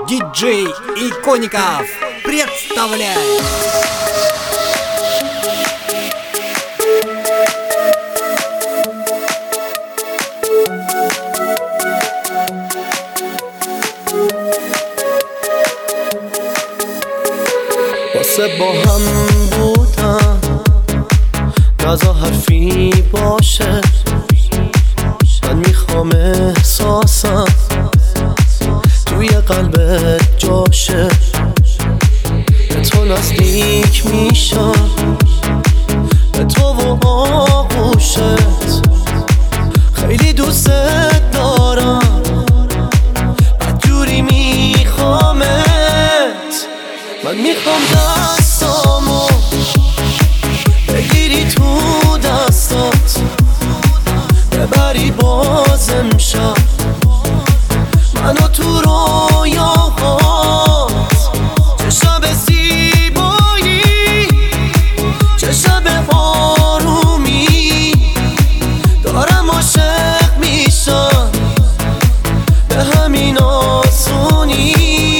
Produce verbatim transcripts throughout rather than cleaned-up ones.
диджей Иконников представляет واسه با هم بودم نزا حرفی باشه من میخوام احساسم توی قلبت جاشه به تو نزدیک میشم به تو و آغوشت خیلی دوست دارم بدجوری میخوامت من میخوام دستامو بگیری تو دستات ببری بازم شب منو تو رویاهات چه شب زیبایی چه شب آرومی دارم عاشق میشم به همین آسونی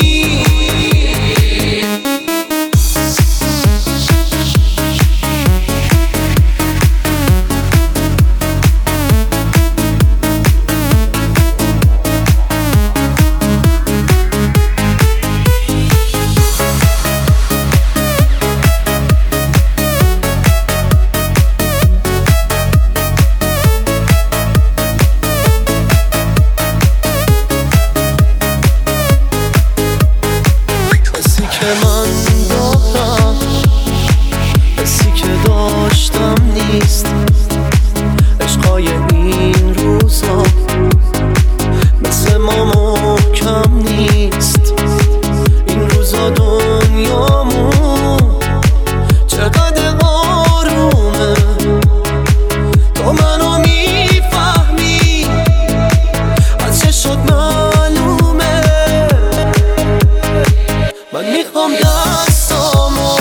که من دارم حسی که داشتم نیست عشقای این روزا مثل ما محکم نیست این روزا دنیامون چقدر آرومه تو منو میفهمی از چه شد معلومه من میخوام دستامو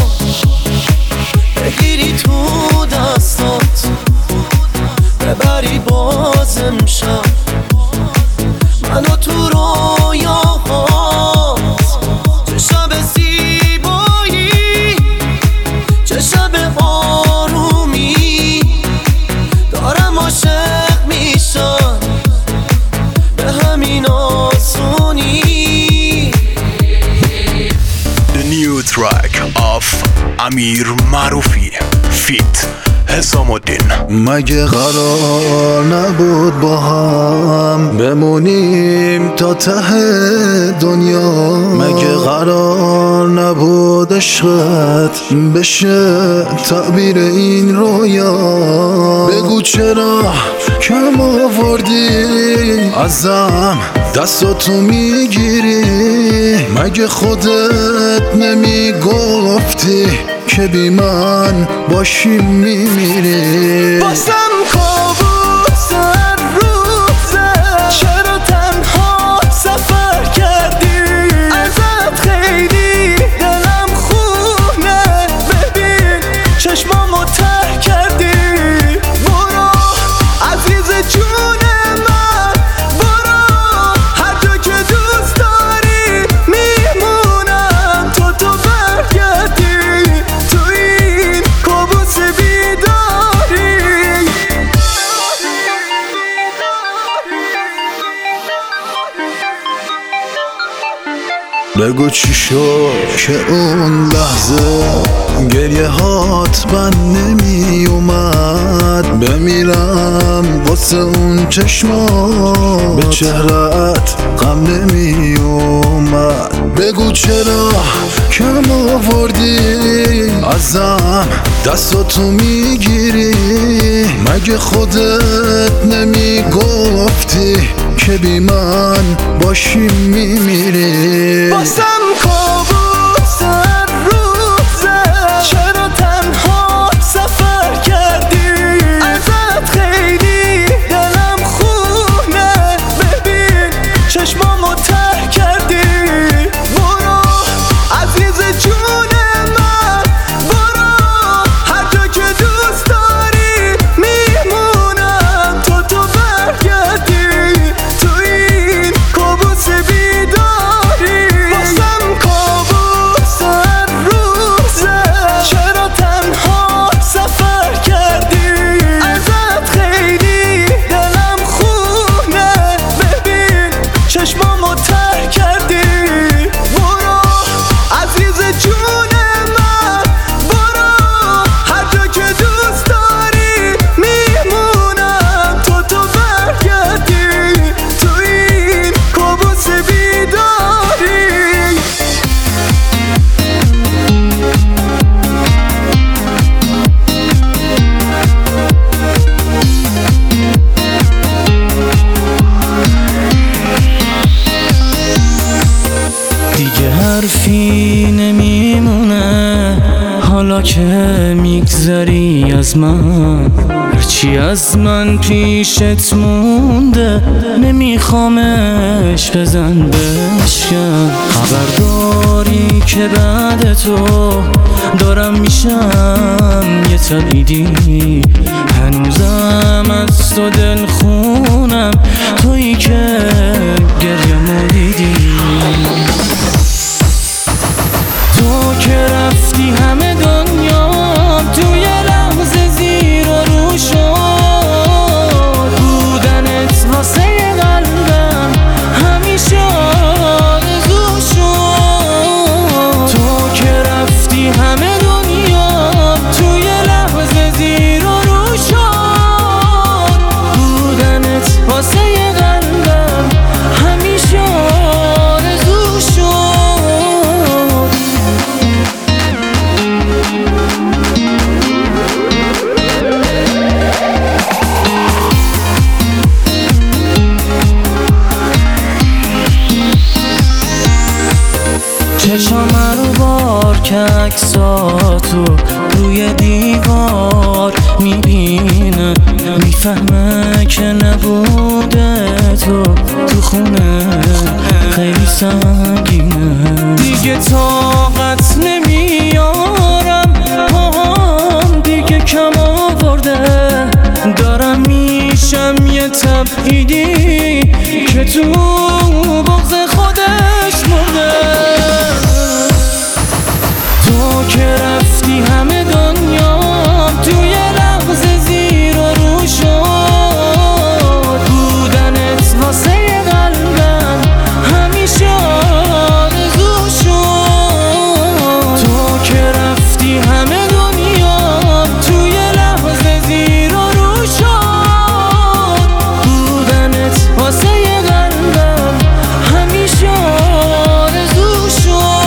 بگیری تو دستات ببری بازم شب منو تو رویاهات چه شب زیبایی چه شب آرومی دارم عاشق میشم به همین آسونی. New track of امیر معروفی فیت حسام الدین. مگه قرار نبود با هم بمونیم تا ته دنیا؟ مگه قرار نبود عشقت بشه تعبیر این رویا؟ بگو چرا کم آوردی ازم دستاتو میگیری؟ مگه خودت نمیگفتی که بی من باشی میمیری؟ بازم کابوس هر روزه چرا تنها سفر کردی؟ ازت خیلی دلم خونه ببین چشمامو ته کردی. برو عزیز جون من برو هر جا که دوست داری میمونم تو تو برگردی تو این کابوس بیداری. بگو چی شد که اون لحظه گریه هات من نمی اومد بمیرم واسه اون چشمات به چهرت غم نمی اومد؟ بگو چرا کم آوردی ازم دستاتو میگیری؟ مگه خودت نمیگفتی که بی من باشی میمیری؟ بازم کابوس هر روزه چرا تنها سفر کردی؟ ازت خیلی دلم خونه ببین چشمامو ته کردی. برو عزیز جون من برو هر جا که دوست داری میمونم تو تو برگردی تو این کابوس بیداری. که میگذری از من، هرچی از من پیشت مونده نمیخوامش بزن بشکن. خبر داری که بعد تو دارم میشم یه تبعیدی، هنوزم از تو دل خونم، تویی که گریه‌مو دیدی. تو که رفتی همه دنیا توی لحظه زیر و رو شد، بودنت واسه قلبم همیشه آرزو شد. تو که رفتی همه دنیا توی لحظه زیر و رو شد، بودنت واسه قلبم همیشه آرزو شد. چشم رو بار که عکساتو روی دیوار میبینه، میفهمه که نبوده تو تو خونه خیلی سنگینه. دیگه طاقت نمیارم، پاهم دیگه کم آورده، دارم میشم یه تبعیدی که تو بغض خودش مرده. تو که رفتی همه دنیا توی لحظه زیر و رو شد، بودنت واسه قلبم همیشه آرزو شد. تو که رفتی همه دنیا توی لحظه زیر و رو شد، بودنت واسه قلبم همیشه آرزو شد.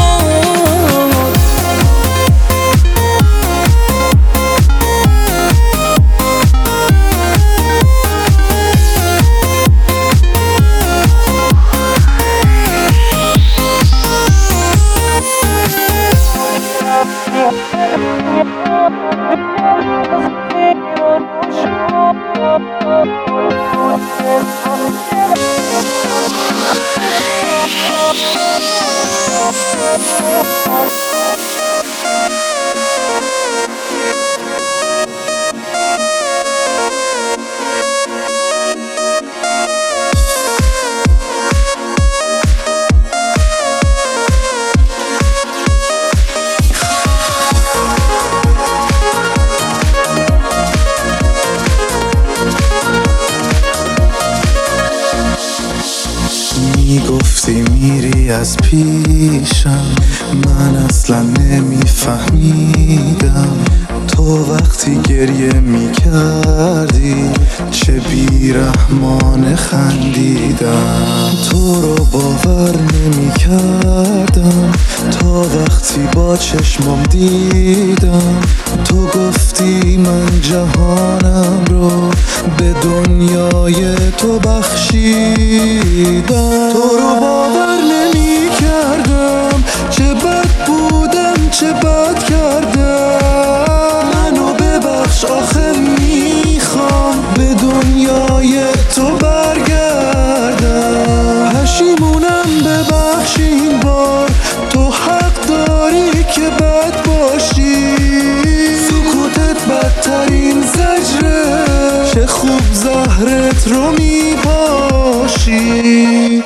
میگفتی میری از پیشم، من اصلا نمیفهمیدم. تو وقتی گریه میکردی چه بیرحمانه خندیدم. تو رو باور نمیکردم تا وقتی با چشمام دیدم. تو گفتی من جهانم رو به دنیای تو بخشیدم. تو رو باور نمی کردم، چه بد بودم چه بد کردم. منو ببخش آخه میخوام به دنیای تو برگردم. پشیمونم ببخش این بار، تو حق داری که بد باشی. سکوتت بدترین زجره، چه خوب زهرت رو میپاشی.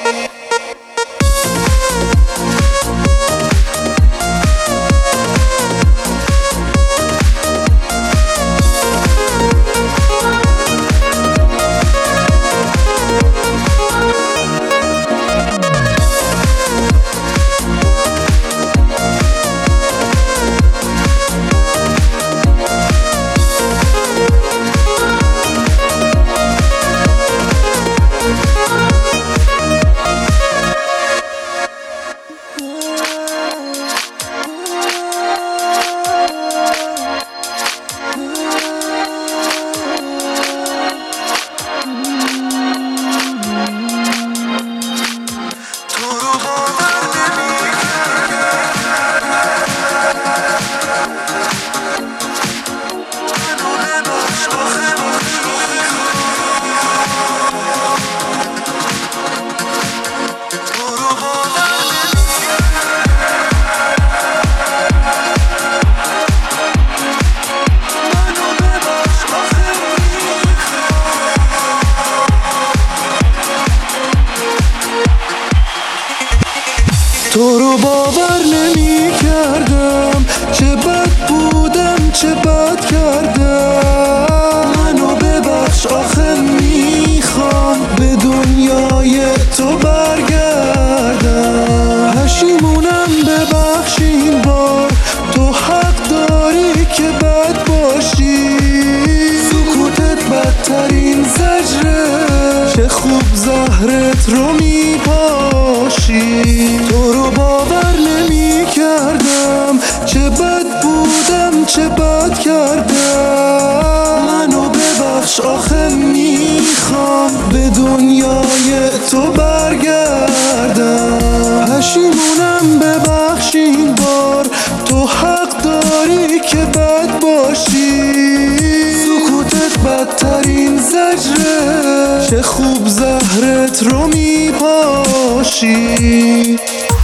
بدترین زجره. چه خوب زهرت رو میپاشی، تو رو باور نمی کردم. چه بد بودم چه بد کردم. منو ببخش آخه میخوام به دنیای تو برگردم. پشیمونم ببخش این بار، تو حق داری که بد باشی. سکوتت بدترین زجره. چه خوب زهرت رو میپاشی.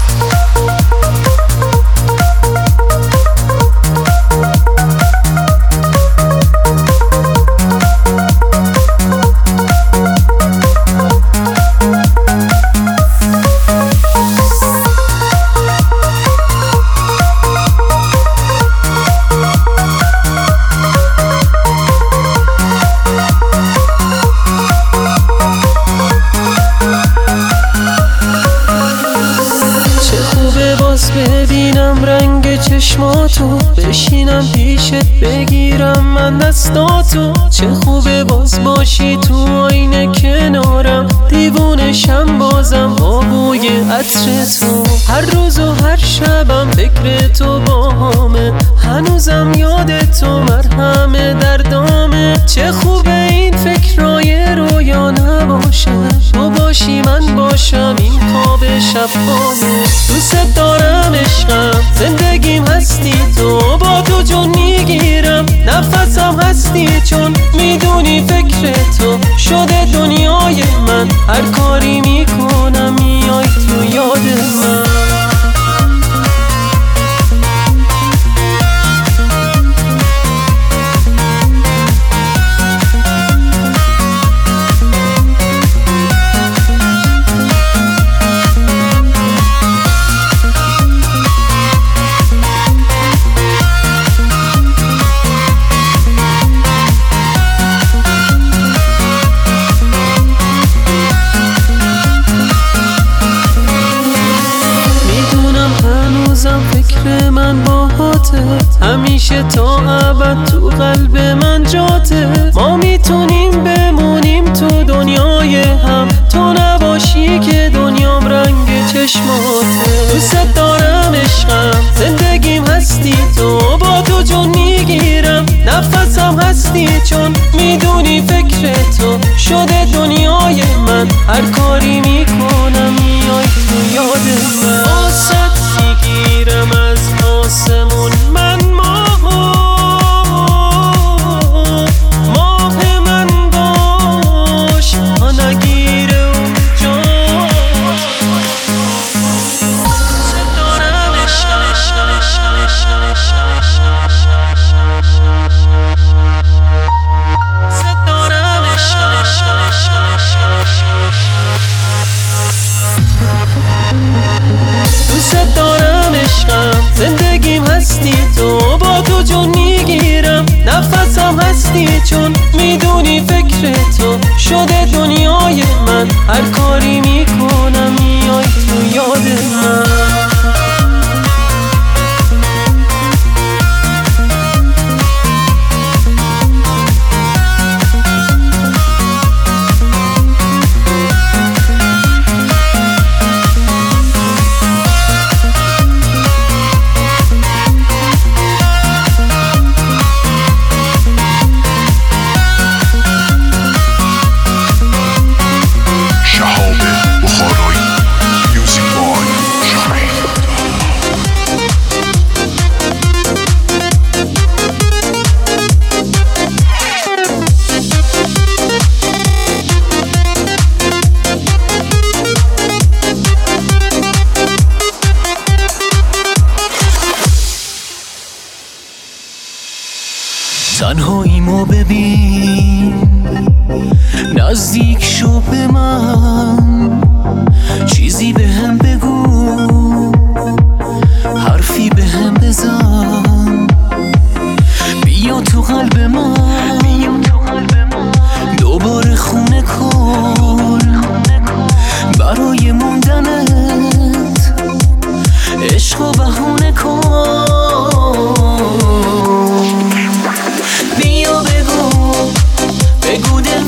ببینم رنگ چشماتو، بشینم پیشت بگیرم من دستاتو. چه خوبه باز باشی تو آینه کنارم، دیوونشم بازم با بوی عطر تو. هر روز و هر شبم فکر تو باهامه، هنوزم یاد تو مرهم دردامه. چه خوبه این فکرای رویا نباشه، تو باشی من باشم این خواب شبانه. دوست دارم عشقم، زندگیم هستی تو، با تو جون میگیرم نفسم هستی، چون میدونی فکر تو شده دنیای من. هر کاری میکنم میای تو یاد من. فکر من باهاته، همیشه تا ابد تو قلب من جاته. ما میتونیم بمونیم تو دنیای هم، تو نباشی که دنیام رنگ چشماته. دوست دارم عشقم، زندگیم هستی تو، با تو جون میگیرم نفسم هستی، چون میدونی فکر تو شده دنیای من. هر کاری میکنم میای تو یاد من. آسد میگیرم از آسمون من ماهو، ماه من باش ها نگیره اونجا. دارم عشقم، دارم دوست دارم عشقم، زندگیم هستی تو، با تو جون میگیرم نفسم هستی، چون میدونی فکر تو شده دنیای من. هر کاری میکنم میای تو یاد من. تنهاییمو ببین، نزدیک شو به من، چیزی به هم بگو، حرفی به هم بزن. بیا تو قلب من، دوباره خونه کن برای موندنت، عشقو بهونه کن. بیا بگو بگو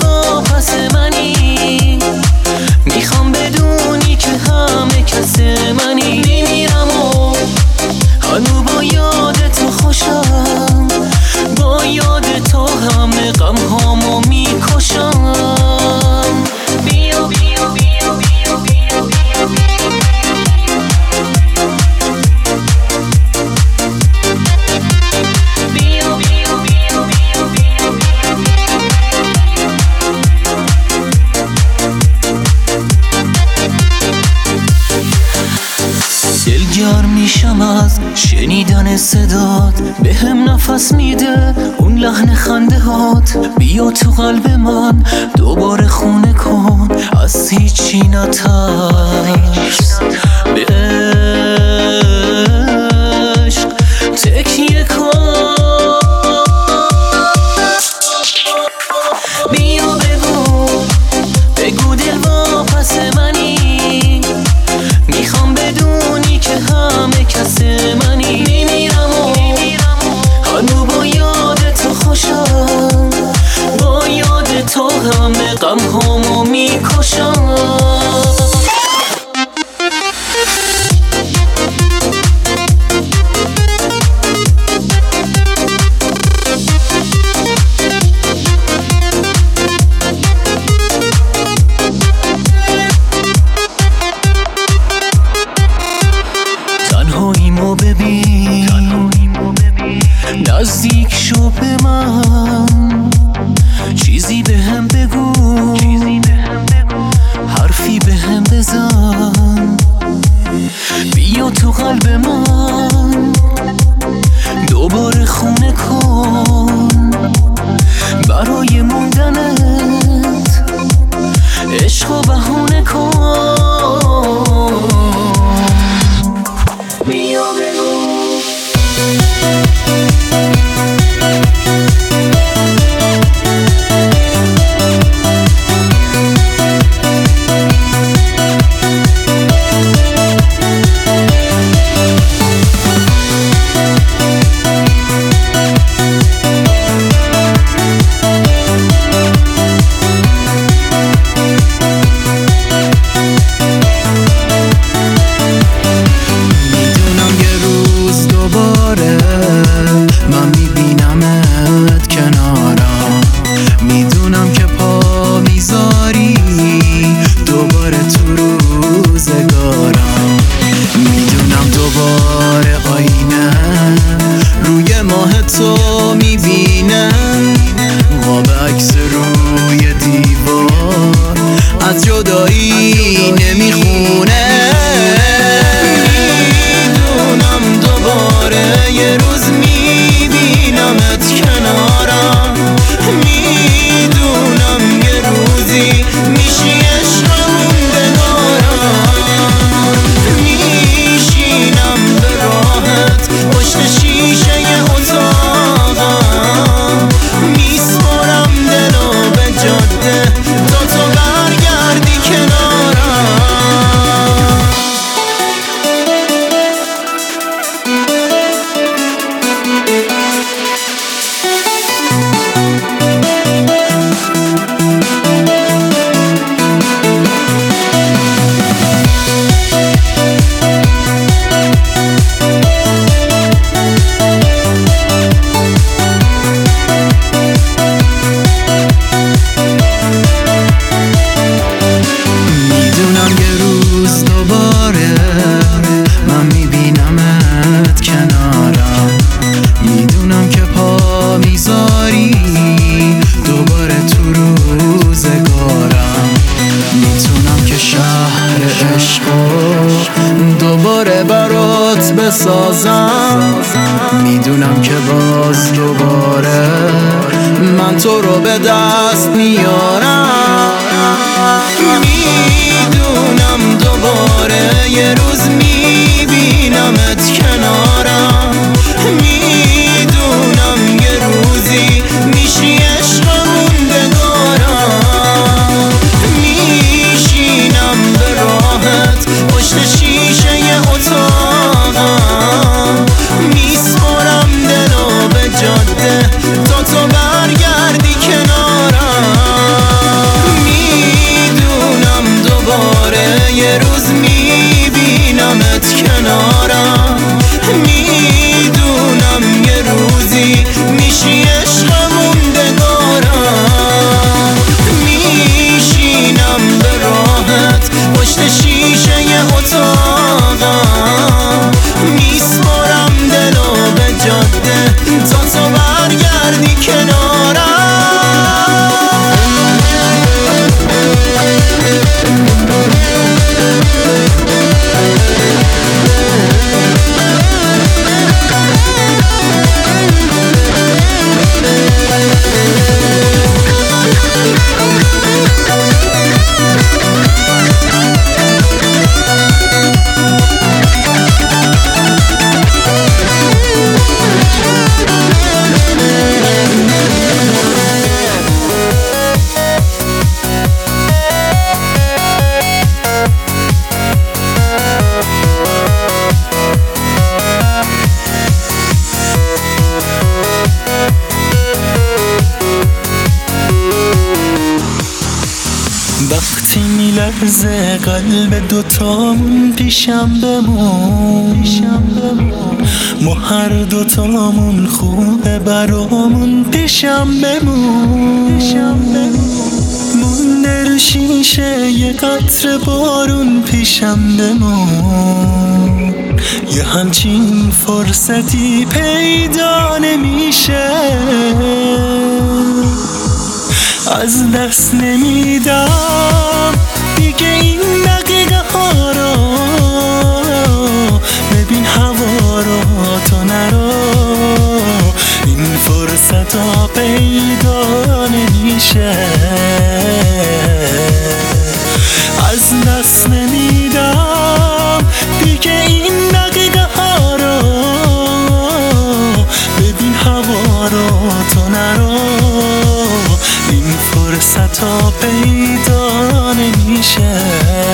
صدات به هم نفس میده، اون لحن خنده هات بیا تو قلب من دوباره خونه کن، از هیچی نترس، به عشق تکیه کن. بیا بگو بگو دل واپس منی، میخوام بدونی که همه کس منی. میمیرم و هنو با یاد تو خوشم، با یاد تو همه غم همو میکشم. تنهاییمو ببین نزدیک شو به من، چیزی به هم بگو، حرفی به هم بزن، بیا تو قلب من دوباره خونه کن، برای موندنت عشق و بهونه کن. بیا بگو تو میبینم قاب عکس روی دیوار از جدایی نمیخونه. میدونم دوباره یه روز میبینمت کنارم، میدونم یه روزی میشی عشق موندگارم، میشینم به راحت پشت شیشه اتاقم، میسپرم دلو به جاده تا تو برگردی کنارم. دوباره برات بسازم، میدونم که باز دوباره من تو رو به دست میارم، میدونم دوباره یه روز میبینمت کنارم، میدونم یه روزی میشی عشق موندگارم، میشینم به راحت پشت شیشه اتاقم، میسپرم دلو به جاده تا تو برگردی کنارم، میدونم دوباره یه روز میبینمت کنارم، میدونم یه روزی میشی عشق موندگارم، میشینم به راحت پشت شیشه اتاقم، میسپرم دلو به جاده تا تو برگردی کنارم. وقتی میلرزه قلب دوتامون پیشم بمون ما هر دوتامون خوبه برامون پیشم بمون مونده رو شیشه یه قطره بارون پیشم بمون یه همچین فرصتی پیدا نمیشه از دست نمیدم دیگه این دقیقه ها رو ببین هوا رو تا نرو این فرصت ها پیدا نمیشه از دست نمیدم دیگه این دقیقه ها رو ببین هوا رو تا نرو این فرصت ها پیدا نمیشه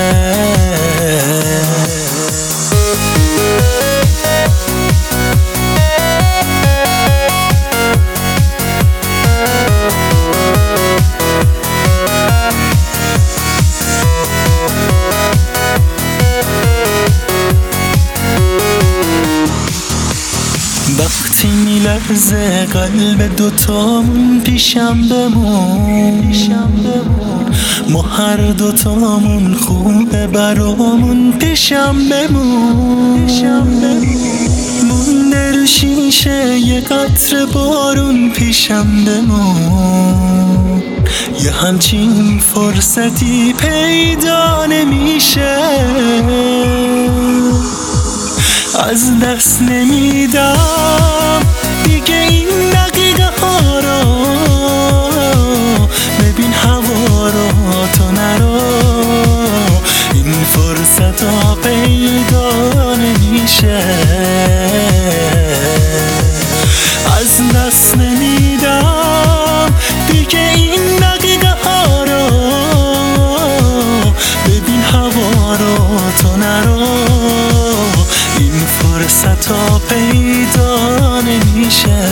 وقتی میلرزه قلب دوتامون پیشم بمون ما هر دوتامون خوبه برامون پیشم بمون مونده رو شیشه یه قطره بارون پیشم بمون یه همچین فرصتی پیدا نمیشه از دست نمیدم دیگه این دقیقه ها رو ببین هوا رو تا نرو این فرصت ها پیدا نمیشه از دست نمیدم دیگه این دقیقه ها رو ببین هوا رو تا نرو این فرصت ها پیدا نمیشه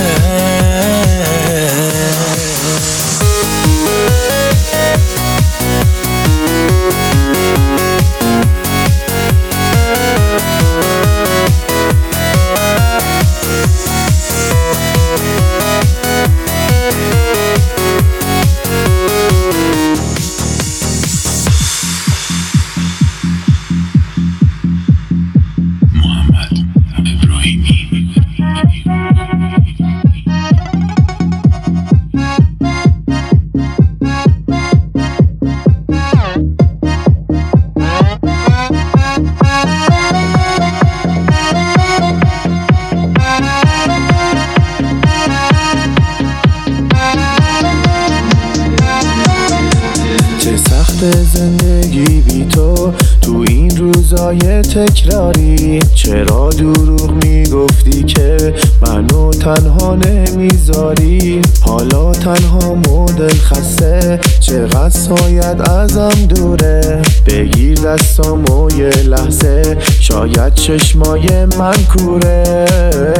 زندگی بی تو تو این روزای تکراری چرا دروغ میگفتی که منو تنها نمیذاری حالا تنها مدل خسته چقدر ساید ازم دوره بگیر دستامو یه لحظه شاید چشمای من کوره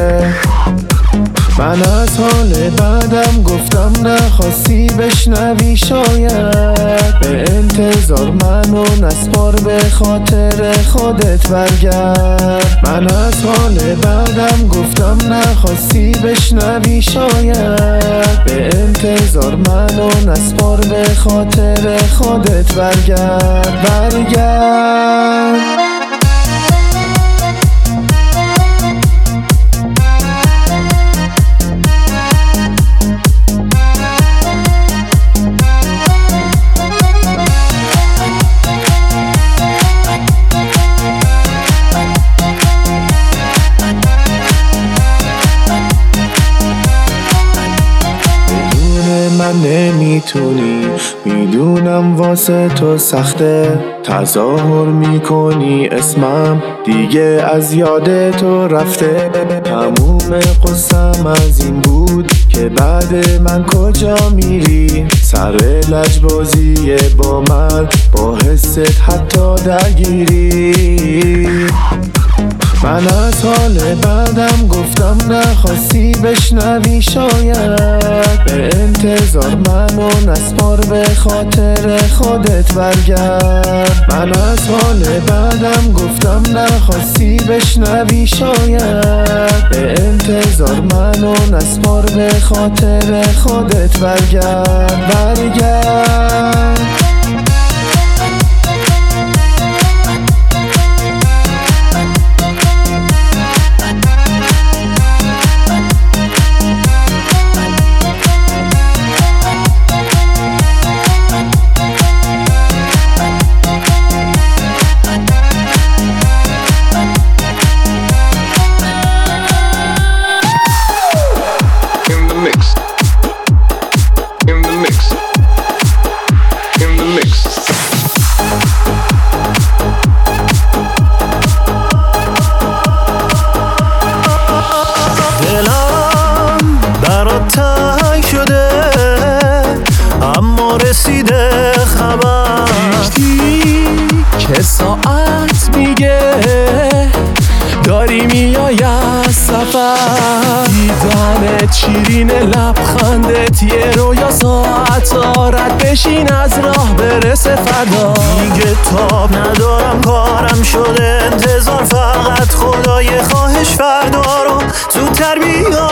من از حال بعدم گفتم نخواستی بشنوی شاید به انتظار منو نسپار به خاطر خودت برگرد من از حال بعدم گفتم نخواستی بشنوی شاید به انتظار منو نسپار به خاطر خودت برگرد برگرد من میتونی، میدونم واسه تو سخته تظاهر میکنی اسمم دیگه از یاد تو رفته. تموم قصم از این بود که بعد من کجا میری، سر لجبازی با من با حست حتی درگیری. من از حال بعدم گفتم نخواستی بشنوی، شاید به انتظار منو نسپار، به خاطر خودت برگرد. من از حال بعدم گفتم نخواستی بشنوی، شاید به انتظار منو نسپار، به خاطر خودت برگرد برگرد. رسیده خبر که ساعت میگه داری میای از سفر. دیدنت شیرین لبخندت یه رویا ساعت آرد بشین از راه برسه فدا. دیگه تاب ندارم کارم شده انتظار، فقط خدای خواهش فردا رو زودتر بیا.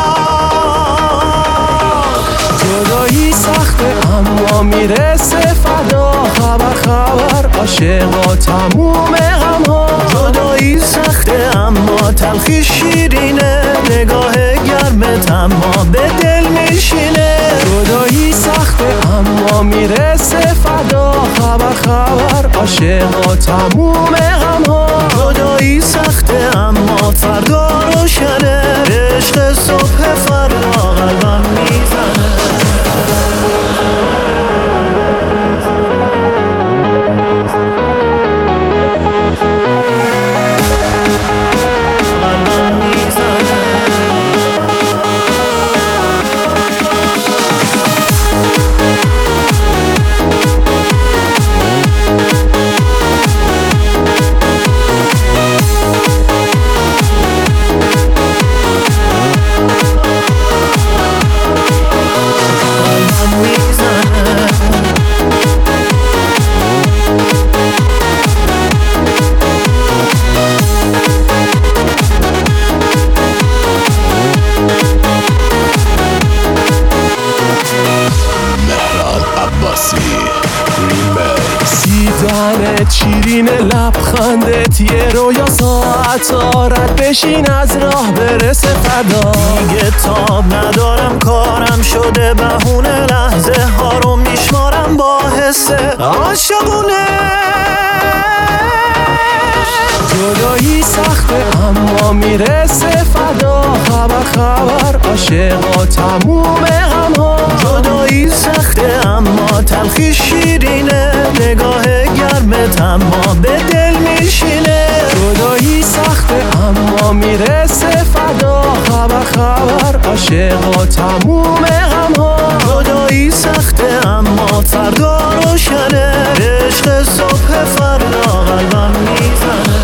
جدایی سخته اما میرسه فدا، خبر خبر عاشقا تموم غم ها. جدایی سخته اما تلخی شیرینه، نگاه گرمت اما به دل میشینه. جدایی سخته اما میرسه فدا، خبر خبر عاشقا تموم غم ها. جدایی سخته اما فردا روشنه، عشق صبح فردا قلبم میزنه. دیدنت شیرین لبخندت یه رویا ساعت آرد بشین از راه برسه فدا. دیگه تاب ندارم کارم شده بهونه، لحظه ها رو میشمارم با حسه عاشقونه. جدایی سخته اما میرسه فدا، خبر خبر عاشقا تموم غم ها. جدایی سخته اما تلخی شیرینه، نگاه گرمت اما به دل میشینه. جدایی سخته اما میرسه فدا، خبر خبر عاشقا تموم غم ها. جدایی سخته اما فردا روشنه، عشق صبح فردا قلبم میزنه.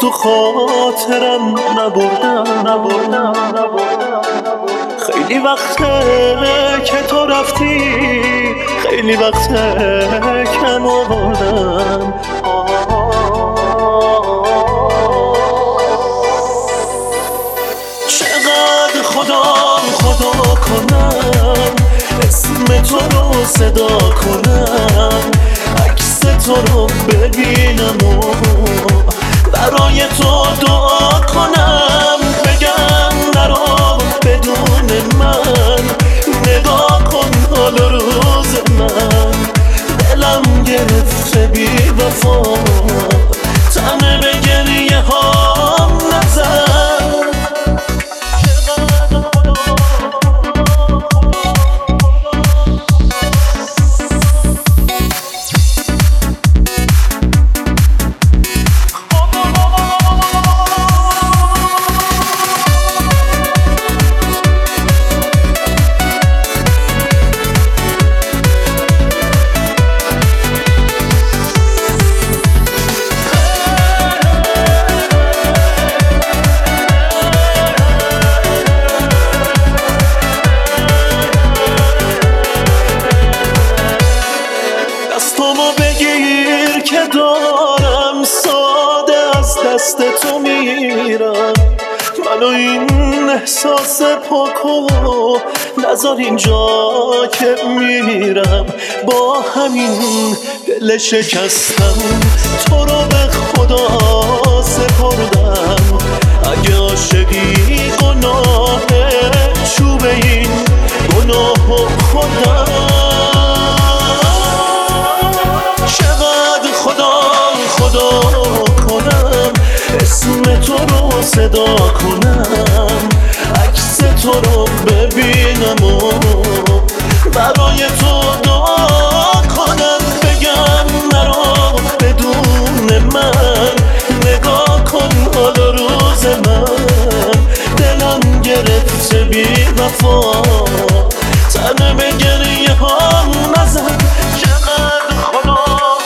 تو خاطرم نبردم نبردم نبردم خیلی وقته که تو رفتی خیلی وقته کم آوردم چقدر خدا خدا کنم اسم تو رو صدا کنم عکس تو رو ببینم و برای تو دعا کنم بگم نرو بدون من نگاه کن حال روز من دلم گرفته بی وفا تنه به گریه هام نزن دستامو بگیر که دارم ساده از دست تو میرم منو این احساس پاکو نذار اینجا که میرم با همین دل شکستم تو رو به خدا سپردم اگه عاشقی گناهه چوب این گناهو خودم چقدر خدا خدا کنم اسم تو رو صدا کنم عکس تو رو ببینم و برای تو دعا کنم بگم نرو بدون من نگاه کن حال روز من دلم گرفته بی وفا تنه به گریه ها نزن چقدر خدا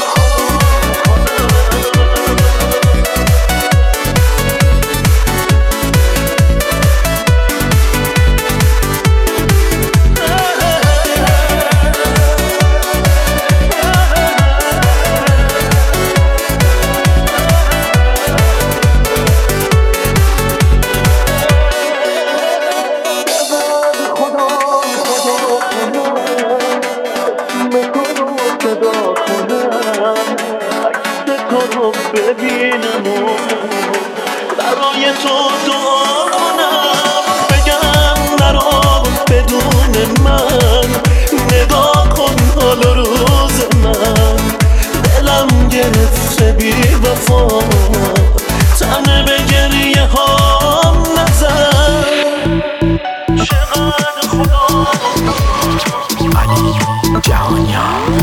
ببینم و برای تو دعا کنم بگم نرو بدون من نگاه کن حال روز من دلم گرفته بی وفا تنه به گریه هام نزن چقدر خدا علی جهانیان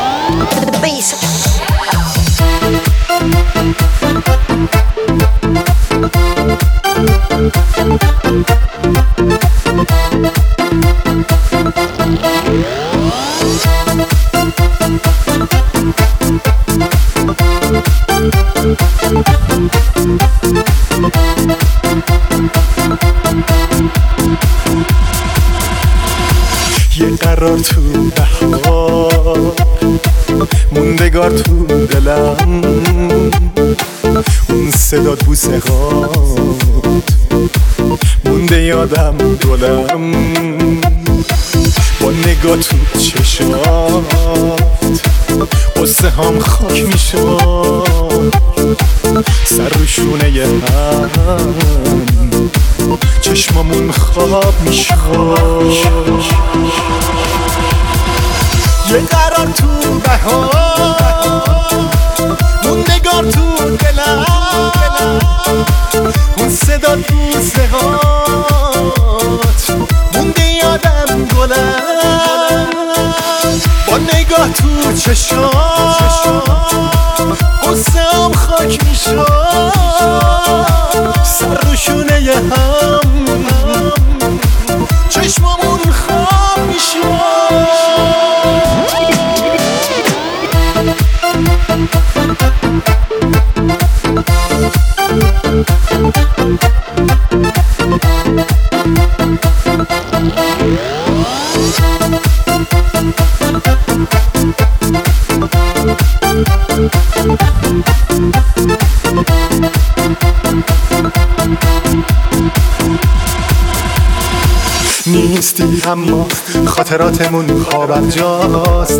یه قرار تو بهار موندگار تو دلم اون صدات بوسه هات مونده یادم گلم با نگاه تو چشات قصه هم خاک میشد سر رو شونه هم چشمامون خواب میشد یه قرار تو بهار موندگار تو دلم اون صدا تو زهات مونده یادم گلم با نگاه تو چشات قصه هم خاک میشد سر رو شونه هم چشمامون خواب میشد نیستی اما خاطراتمون پابرجاست.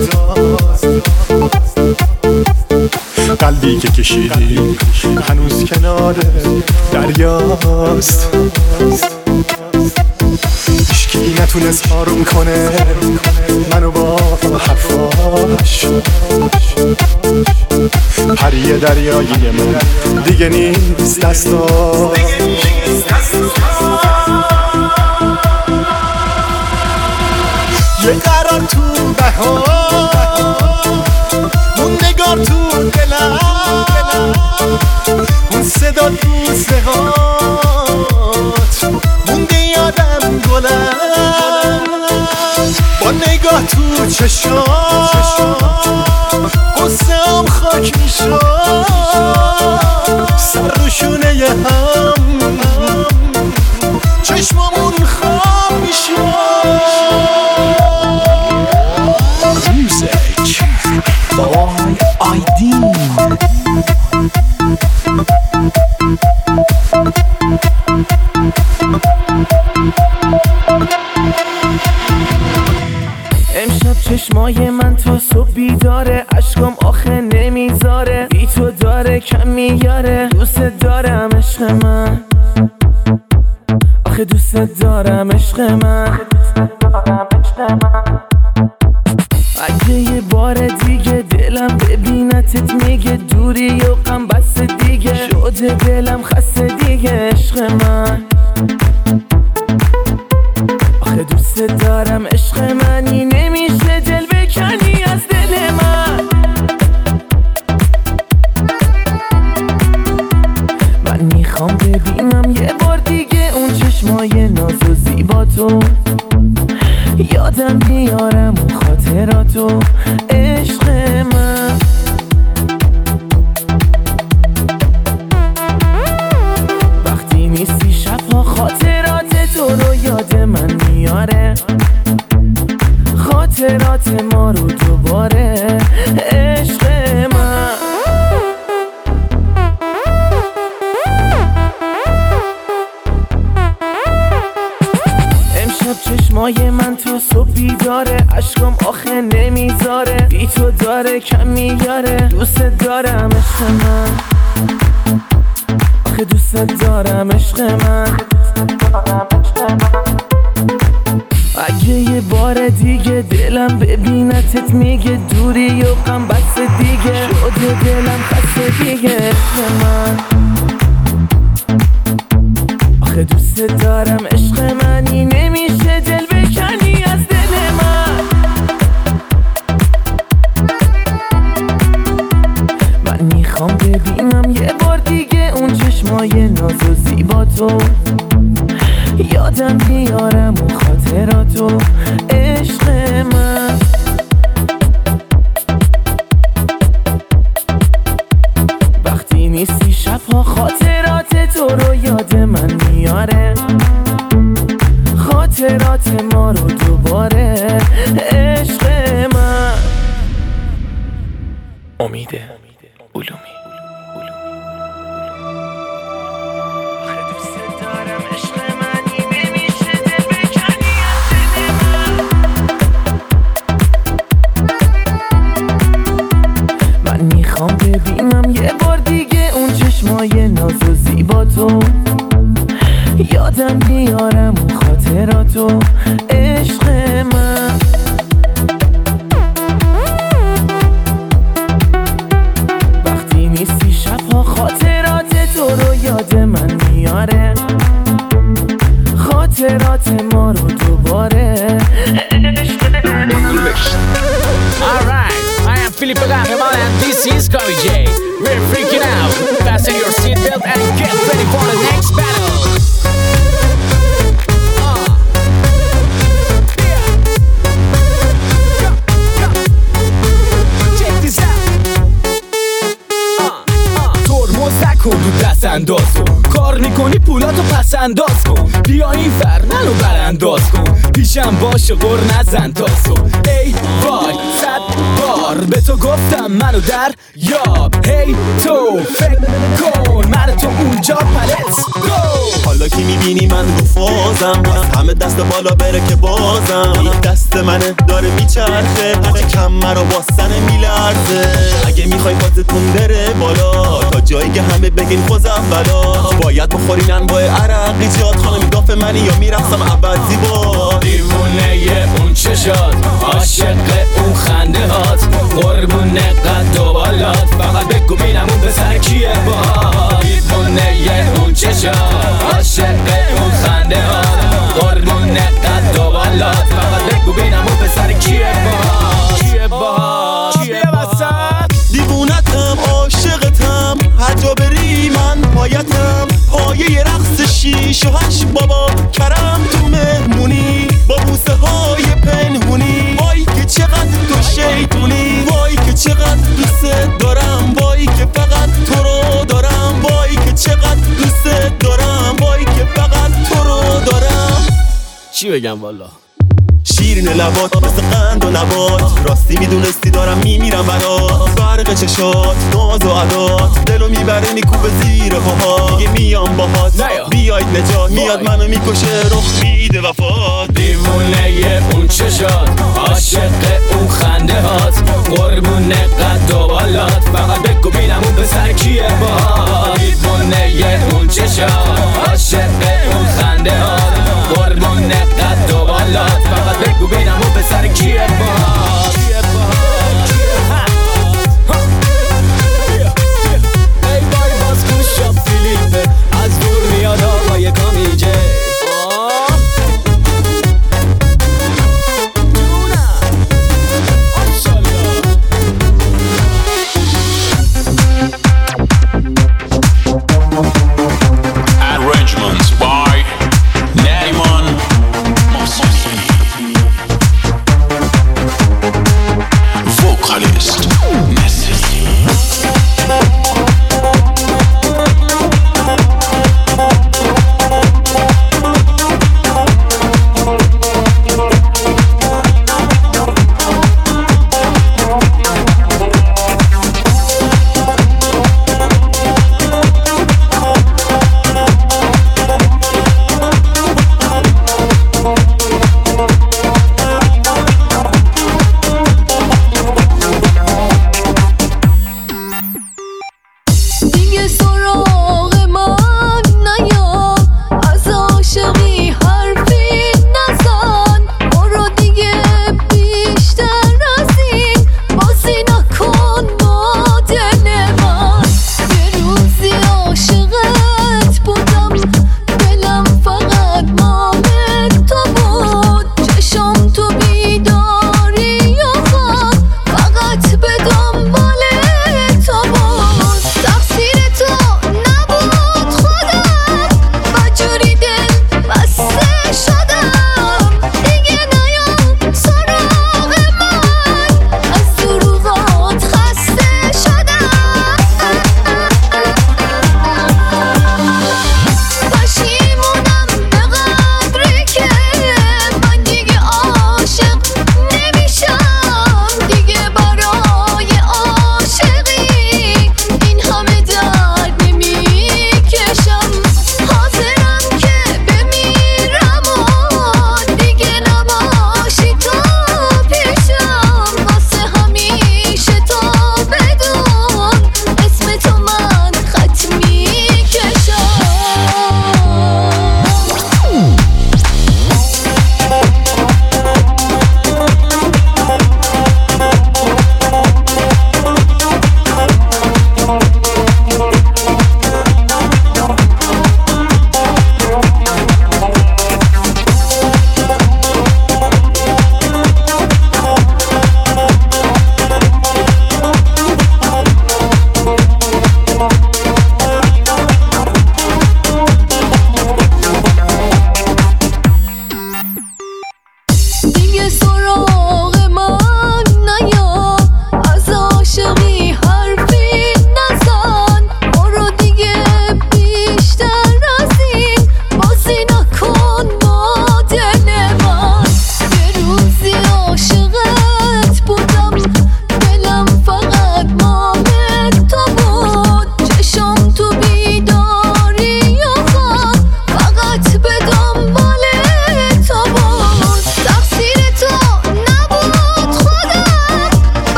قلبی که کشیدی هنوز کنار دریاست. هیچکی نتونست آروم کنه منو با حرفاش. پری دریایی من دیگه نیست دستاش. یه قرار تو بهار موندگار تو دلم، اون صدا تو سهات مونده یادم گلم. با نگاه تو چشام قصه‌ام خاک میشد سر روشونه هم چشمامون خواب میشد. Boy آیدین امشب چشمای من تا صبح بیداره، عشقم آخه نمیذاره، بی تو داره کم میاره. دوست دارم عشق من، آخه دوست دارم عشق من. اگه یه بار دیگه دلم ببینتت میگه دوری و غم بس دیگه، شده دلم خسته دیگه عشق من. آخه دوست دارم عشق منی، نمیشه دل بکنی از دل من. من میخوام ببینم یه بار دیگه اون چشمای ناز و زیبا تو، یادم بیارم اون خاطراتو عشق من. وقتی نیستی شبها خاطرات تو رو یاد من میاره، خاطرات ما رو دوباره عشق من. امشب چشمای من تا صبح بیداره، عشقم آخه نمیذاره، بی تو داره کم میاره. دوست دارم عشق من، آخه دوست دارم عشق من. اگه یه بار دیگه دلم ببینتت میگه دوری و غم بس دیگه، شده دلم خسته دیگه عشق من. آخه دوست دارم عشق منی، نمیشه دل بکنی از دل من. من میخوام ببینم یه بار دیگه اون چشمای ناز و زیبا تو، یادم بیارم اون خاطراتو عشق من. وقتی نیستی شبها خاطرات تو رو یاد من میاره، خاطرات ما رو دوباره عشق من. امید علومی. میخوام ببینم یه بار دیگه اون چشمای ناز و زیبا تو، یادم بیارم اون خاطراتو عشق من. وقتی نیستی شبها خاطرات تو رو یاد من میاره، خاطرات ما رو دوباره عشق من. Alright, I am Philip Agarremal and this is Corey J. We're freaking out. Fasten your seatbelt and get ready for the next battle. Uh. Yeah. Go, go. Check this out. Uh, uh. ترمز نکن رو دست انداز کن، کار میکنی پولاتو پس انداز کن. بیا این فرنلو برانداز کن، پیشم باش و گر نزن تا صبح. ای وای صد بار به تو گفتم منو در یاب. هی تو فکر کن من تو اونجا پلت گو. حالا حالا که میبینی من رو فازم همه دست بالا بره که بازم این دست منه داره میچرخه هرچی کم مرا باستنه میلرزه اگه میخوای پاتتون بره بالا تا جایی که همه بگین خوز اولا باید بخورین انواع عرقی جات خانم گاف منی یا میرقصم عبد زیبا دیوونه اون چشات عاشق اون خنده هات قربون قد و بالات فقط بگو بینم اون پسر کیه با دیوونه اون چشات عاشق اون خنده هات قربون قد و بالات فقط بگو بینم اون پسر کیه با کیه با کیه وسط دیوونتم عاشقتم هر جا بری من پایتم پایه رقص شیش و هشت بابا کرم تو مهمونی با بوسه های پنهونی وای که چقدر تو شیطونی وای که چقدر دوست دارم وای که فقط تو رو دارم وای که چقدر دوست دارم وای که فقط تو رو دارم چی بگم والا شیرین لبات مثل قند و نبات راستی میدونستی دارم میمیرم برات فرق چشات ناز و عدات دلو میبره میکوبه زیر پاهات میگه میام باهات بیاید نجات میاد منو میکشه رخ میده وفات دیوونه اون چشات عاشق اون خنده هات قربون قد و بالات فقط بگو بینم اون پسر کیه با دیوونه اون چشات عاشق اون خنده هات قربون قد و بالات فقط بگو بینم اون پسر کیه با ای بای باز گوشا فیلیپه از دور میاد آقای کامیجه I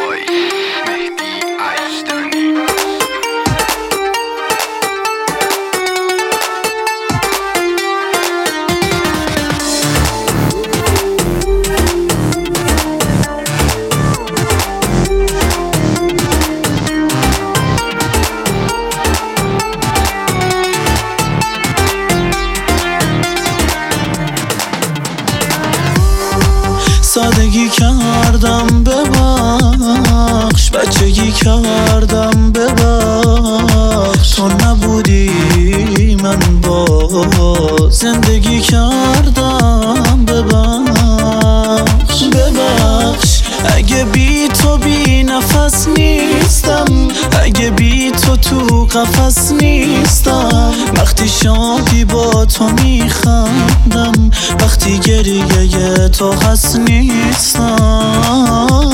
سادگی کردم ببخش، بچگی کردم ببخش، تو نبودی من با زندگی کردم ببخش ببخش. اگه بی تو بی نفس نیستم، اگه بی تو تو قفس نیستم، وقتی شادی با تو میخندم، وقتی گریه تو هست نیستم.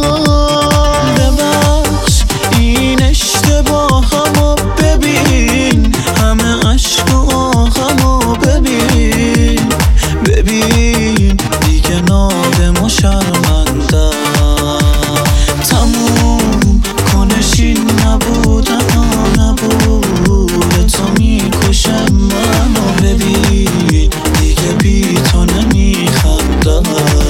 ببخش این اشتباهمو ببین، همه عشق و آهمو ببین، ببین دیگه نادم و شرمندم، تموم کنش این نبودن و نبود تو میکشم منو، ببین دیگه بی تو نمیخندم.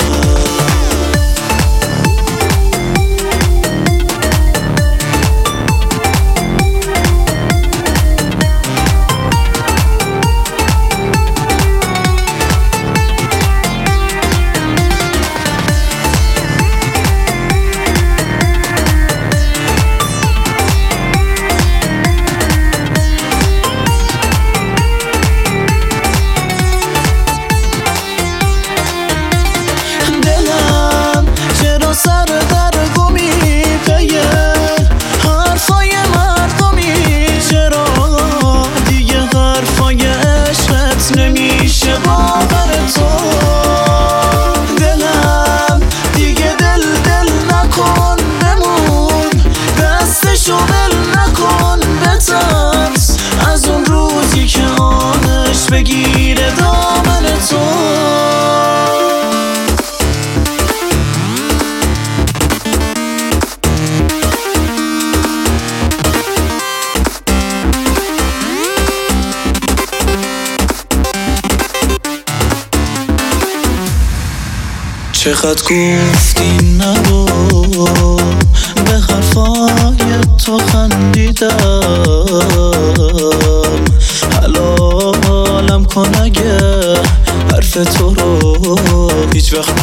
نمیشه باور تو دلم دیگه دل دل نکن بمون، دستشو ول نکن بترس از اون روزی که آنش بگیره دامن تو. چقدر گفتی نرو، به حرفای تو خندیدم، حلالم کن اگه حرف تو رو هیچ وقت